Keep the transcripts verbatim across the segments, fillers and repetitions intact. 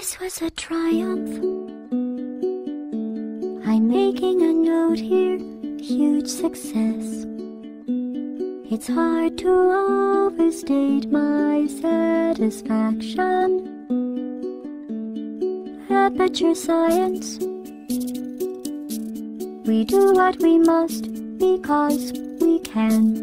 This was a triumph. I'm making a note here, huge success. It's hard to overstate my satisfaction. Aperture Science. We do what we must because we can,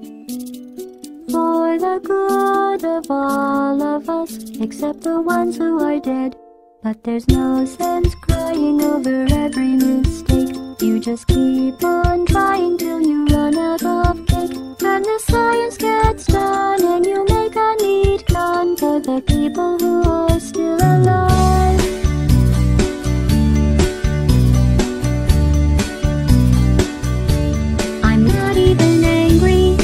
for the good of all of us, except the ones who are dead. But there's no sense crying over every mistake. You just keep on trying till you run out of cake. And the science gets done and you make a neat gun for the people who are still alive. I'm not even angry.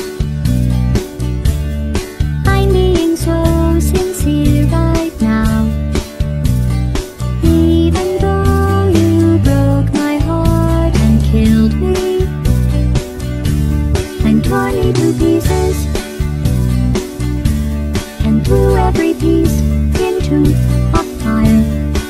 I'm being so sincere right now. Even though you broke my heart and killed me and tore me to pieces and threw every piece into a fire.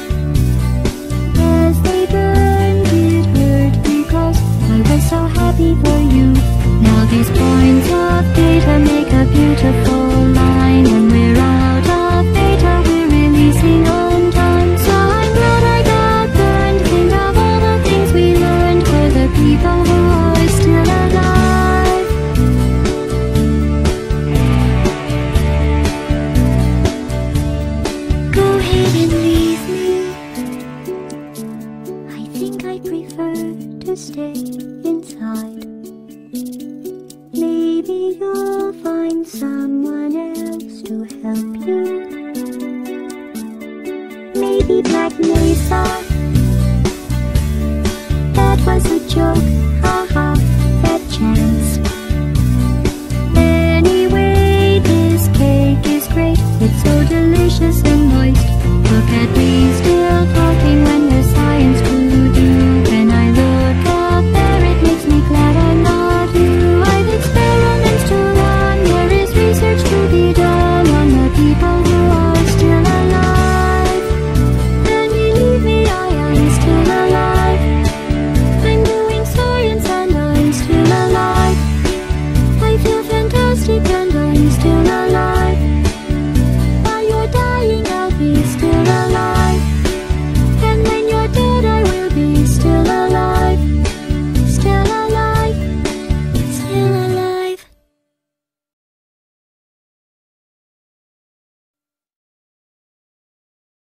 As they burned, it hurt because I was so happy for you. Now these points of data make a beautiful line. When we're out of data, we're releasing on time. So I'm glad I got burned. Think of all the things we learned for the people who are still alive. Go ahead and leave me. I think I prefer to stay inside. Maybe you'll find someone else to help you. Maybe Black Mesa. That was a joke, haha, that chance. Anyway, this cake is great. It's so delicious and